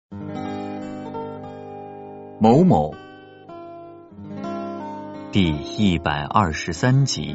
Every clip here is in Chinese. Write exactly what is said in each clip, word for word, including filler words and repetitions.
某某第一百二十三集。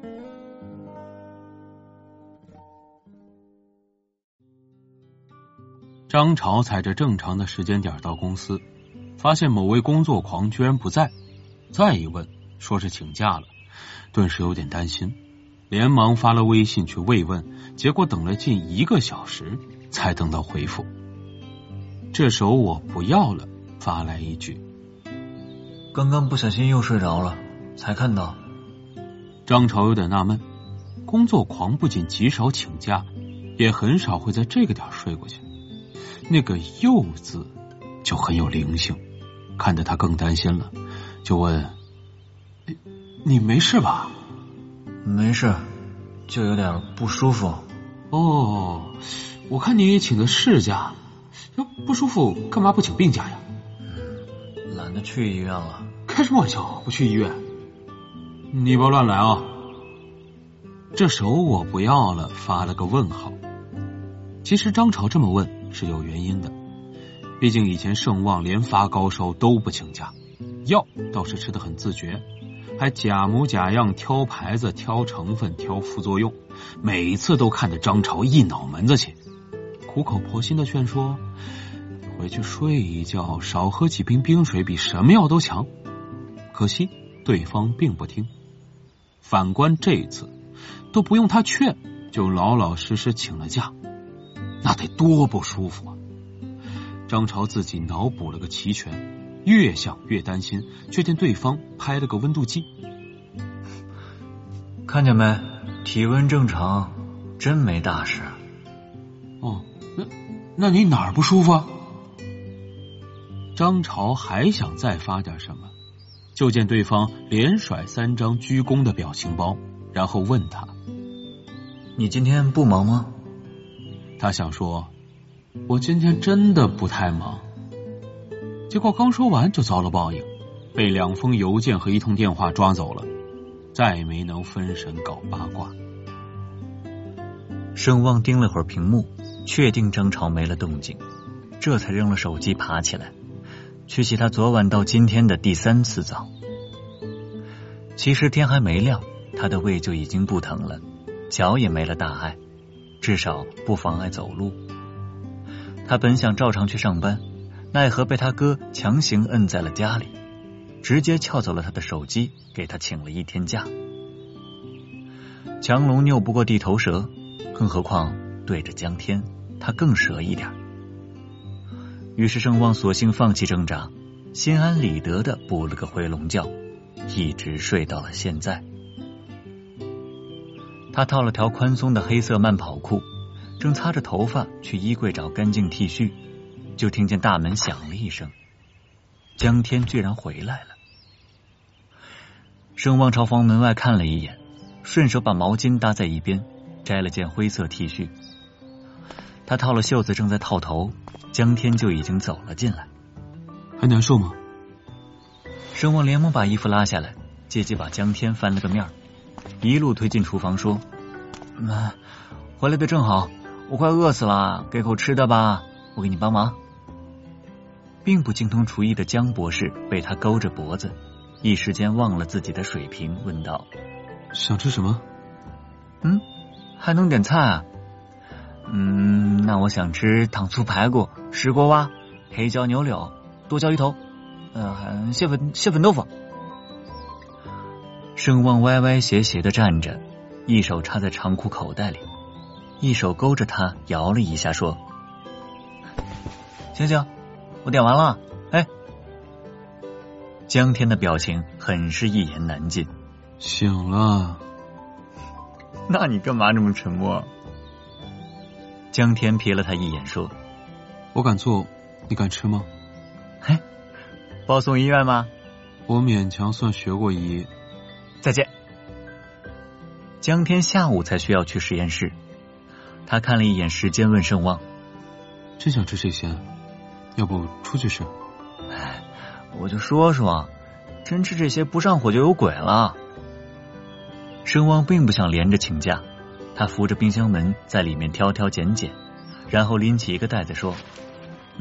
张潮踩着正常的时间点到公司，发现某位工作狂居然不在，再一问说是请假了，顿时有点担心，连忙发了微信去慰问，结果等了近一个小时才等到回复。这时候我不要了发来一句： 刚刚不小心又睡着了，才看到。 张潮有点纳闷，工作狂不仅极少请假，也很少会在这个点睡过去。那个又字就很有灵性，看得他更担心了，就问：你没事吧？ 没事，就有点不舒服。 哦，我看你请的事假，不舒服干嘛不请病假呀？ 懒得去医院了。 开什么玩笑，不去医院？你别乱来啊！这时候我不要了发了个问号。其实张潮这么问是有原因的，毕竟以前盛旺连发高烧都不请假，药倒是吃得很自觉，还假模假样挑牌子、挑成分、挑副作用，每次都看得张潮一脑门子气，苦口婆心的劝说回去睡一觉，少喝几瓶冰水比什么药都强。可惜对方并不听，反观这次都不用他劝，就老老实实请了假，那得多不舒服啊！张潮自己脑补了个齐全，越想越担心，却见对方拍了个温度计。 看见没？体温正常，真没大事。 哦，那那你哪儿不舒服啊？张潮还想再发点什么，就见对方连甩三张鞠躬的表情包，然后问他： 你今天不忙吗？ 他想说：我今天真的不太忙。结果刚说完就遭了报应，被两封邮件和一通电话抓走了，再没能分神搞八卦。 盛旺盯了会儿屏幕，确定张潮没了动静，这才扔了手机爬起来，去洗他昨晚到今天的第三次澡。其实天还没亮，他的胃就已经不疼了，脚也没了大碍，至少不妨碍走路。他本想照常去上班，奈何被他哥强行摁在了家里，直接撬走了他的手机，给他请了一天假。强龙拗不过地头蛇，更何况对着江天，他更蛇一点。于是盛旺索性放弃挣扎，心安理得的补了个回笼觉，一直睡到了现在。他套了条宽松的黑色慢跑裤，正擦着头发去衣柜找干净 T 恤，就听见大门响了一声，江天居然回来了。盛旺朝房门外看了一眼，顺手把毛巾搭在一边，摘了件灰色 T 恤。他套了袖子正在套头，江天就已经走了进来。 还难受吗？ 盛旺连忙把衣服拉下来，借机把江天翻了个面，一路推进厨房说：嗯，回来的正好，我快饿死了，给口吃的吧，我给你帮忙。并不精通厨艺的江博士被他勾着脖子，一时间忘了自己的水平，问道： 想吃什么？ 嗯，还能点菜啊？嗯，那我想吃糖醋排骨、石锅蛙、黑椒牛柳、剁椒鱼头，呃，还蟹粉蟹粉豆腐。盛旺歪歪斜斜的站着，一手插在长裤口袋里，一手勾着他摇了一下，说：行行，我点完了。哎，江天的表情很是一言难尽。 醒了。 那你干嘛这么沉默？江天瞥了他一眼说： 我敢做，你敢吃吗？ 嘿，报送医院吗？ 我勉强算学过医。 再见。江天下午才需要去实验室，他看了一眼时间，问盛旺： 真想吃这些，要不出去吃？ 哎，我就说说，真吃这些不上火就有鬼了。盛旺并不想连着请假，他扶着冰箱门在里面挑挑拣拣，然后拎起一个袋子说：嗯，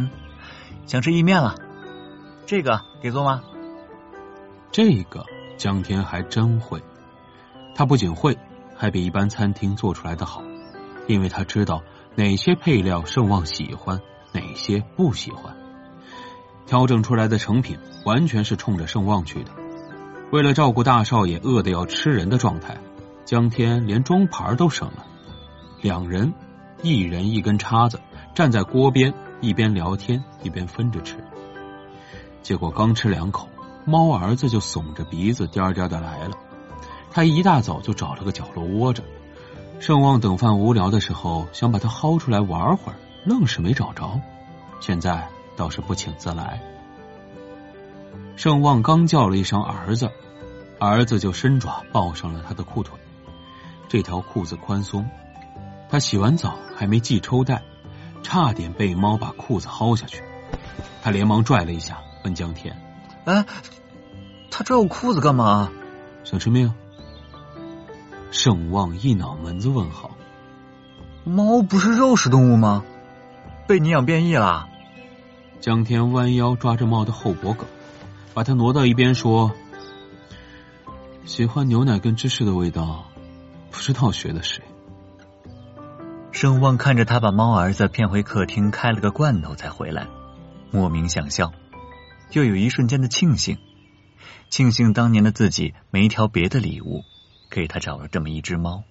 想吃意面了，这个给做吗？ 这个江天还真会，他不仅会，还比一般餐厅做出来的好，因为他知道哪些配料盛旺喜欢，哪些不喜欢，调整出来的成品完全是冲着盛旺去的。为了照顾大少爷饿得要吃人的状态，江天连装盘都省了，两人一人一根叉子，站在锅边一边聊天一边分着吃。结果刚吃两口，猫儿子就耸着鼻子颠颠的来了。他一大早就找了个角落窝着，盛旺等饭无聊的时候想把它薅出来玩会儿，愣是没找着，现在倒是不请自来。盛旺刚叫了一声儿子，儿子就伸爪抱上了他的裤腿。这条裤子宽松，他洗完澡还没系抽带，差点被猫把裤子薅下去。他连忙拽了一下，问江天： 哎，他拽我裤子干嘛？ 想吃面？盛旺一脑门子问号。 猫不是肉食动物吗？被你养变异了？ 江天弯腰抓着猫的后脖梗，把它挪到一边说：喜欢牛奶跟芝士的味道，不知道学的谁。 盛旺看着他把猫儿子骗回客厅开了个罐头才回来，莫名想笑，又有一瞬间的庆幸，庆幸当年的自己没挑别的礼物，给他找了这么一只猫。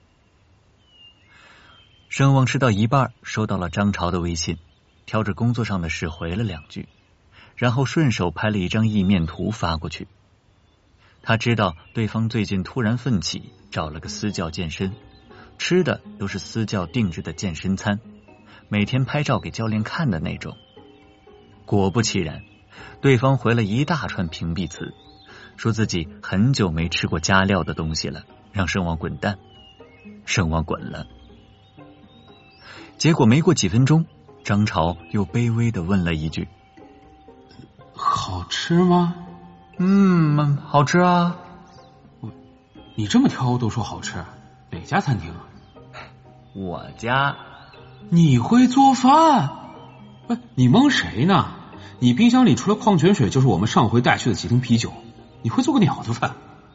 盛旺吃到一半，收到了张朝的微信，挑着工作上的事回了两句，然后顺手拍了一张意面图发过去。他知道对方最近突然奋起，找了个私教健身，吃的都是私教定制的健身餐，每天拍照给教练看的那种。果不其然，对方回了一大串屏蔽词，说自己很久没吃过加料的东西了，让盛旺滚蛋。盛旺滚了。结果没过几分钟，张朝又卑微地问了一句： 好吃吗？ 嗯，好吃啊。 你这么挑都说好吃，哪家餐厅啊？ 我家。 你会做饭？不，你蒙谁呢？你冰箱里除了矿泉水就是我们上回带去的几瓶啤酒，你会做个鸟的饭？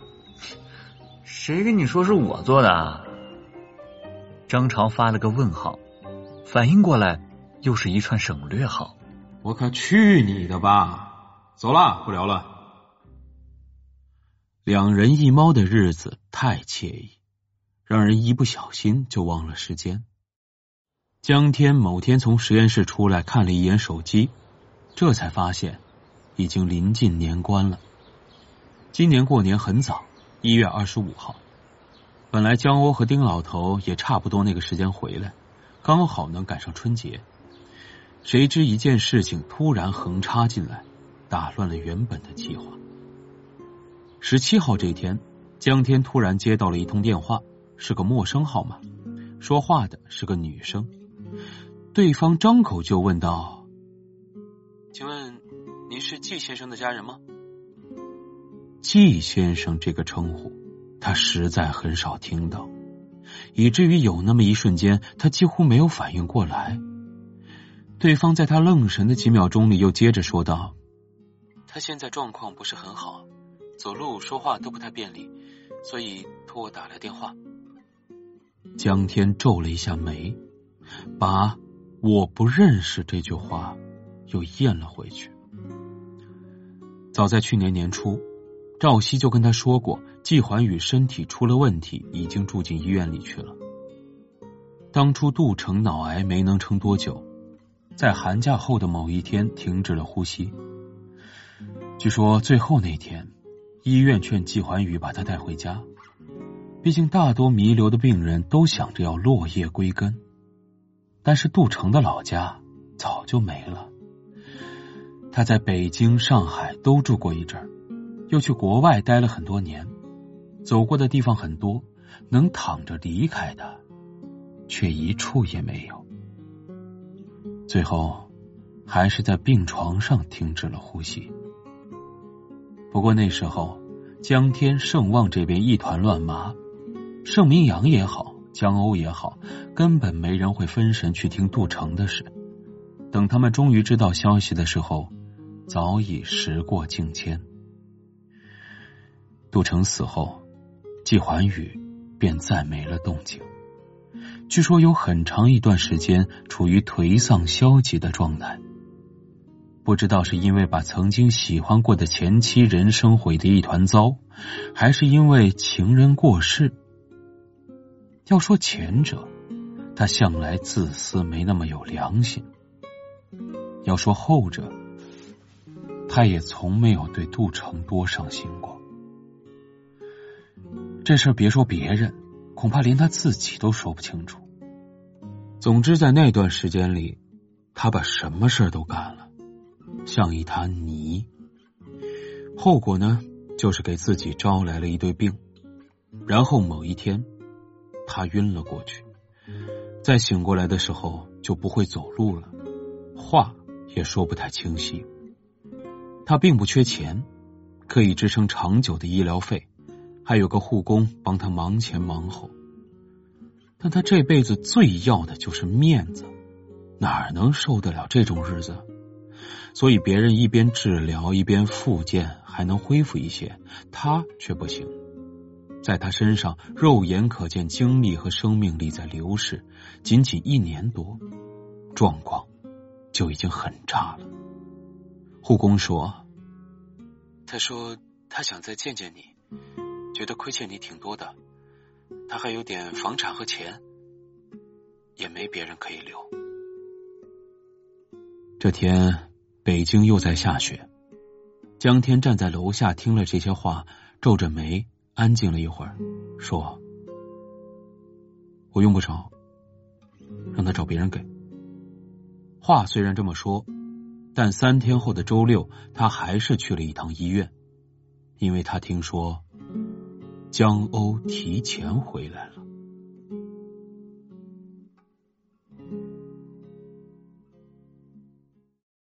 谁跟你说是我做的啊？张朝发了个问号，反应过来又是一串省略号。 我可去你的吧！走了，不聊了。两人一猫的日子太惬意，让人一不小心就忘了时间。江天某天从实验室出来，看了一眼手机，这才发现已经临近年关了。今年过年很早，一月二十五号。本来江欧和丁老头也差不多那个时间回来，刚好能赶上春节。谁知一件事情突然横插进来，打乱了原本的计划。十七号这天，江天突然接到了一通电话，是个陌生号码，说话的是个女生。对方张口就问道：请问您是季先生的家人吗？季先生这个称呼他实在很少听到，以至于有那么一瞬间他几乎没有反应过来。对方在他愣神的几秒钟里又接着说道：他现在状况不是很好，走路说话都不太便利，所以托我打来电话。江天皱了一下眉，把我不认识这句话又咽了回去。早在去年年初，赵熙就跟他说过季环宇身体出了问题，已经住进医院里去了。当初杜成脑癌没能撑多久，在寒假后的某一天停止了呼吸。据说最后那天，医院劝季环宇把他带回家，毕竟大多弥留的病人都想着要落叶归根，但是杜成的老家早就没了。他在北京、上海都住过一阵儿，又去国外待了很多年，走过的地方很多，能躺着离开的却一处也没有。最后还是在病床上停止了呼吸。不过那时候江天、盛旺这边一团乱麻，盛明阳也好，江欧也好，根本没人会分神去听杜成的事， 等他们终于知道消息的时候，早已时过境迁。杜成死后，季环宇便再没了动静。据说有很长一段时间处于颓丧消极的状态，不知道是因为把曾经喜欢过的前妻人生毁得一团糟，还是因为情人过世。要说前者，他向来自私，没那么有良心；要说后者，他也从没有对杜成多上心过。这事别说别人，恐怕连他自己都说不清楚。总之在那段时间里，他把什么事都干了，像一滩泥。后果呢，就是给自己招来了一堆病。然后某一天，他晕了过去，在醒过来的时候就不会走路了，话也说不太清晰。他并不缺钱，可以支撑长久的医疗费，还有个护工帮他忙前忙后。但他这辈子最要的就是面子，哪能受得了这种日子？所以别人一边治疗一边复健还能恢复一些，他却不行。在他身上肉眼可见精力和生命力在流逝，仅仅一年多，状况就已经很差了。护工说，他说他想再见见你，觉得亏欠你挺多的，他还有点房产和钱，也没别人可以留。这天北京又在下雪，江天站在楼下听了这些话，皱着眉安静了一会儿，说，我用不着，让他找别人给。话虽然这么说，但三天后的周六，他还是去了一趟医院，因为他听说江欧提前回来了。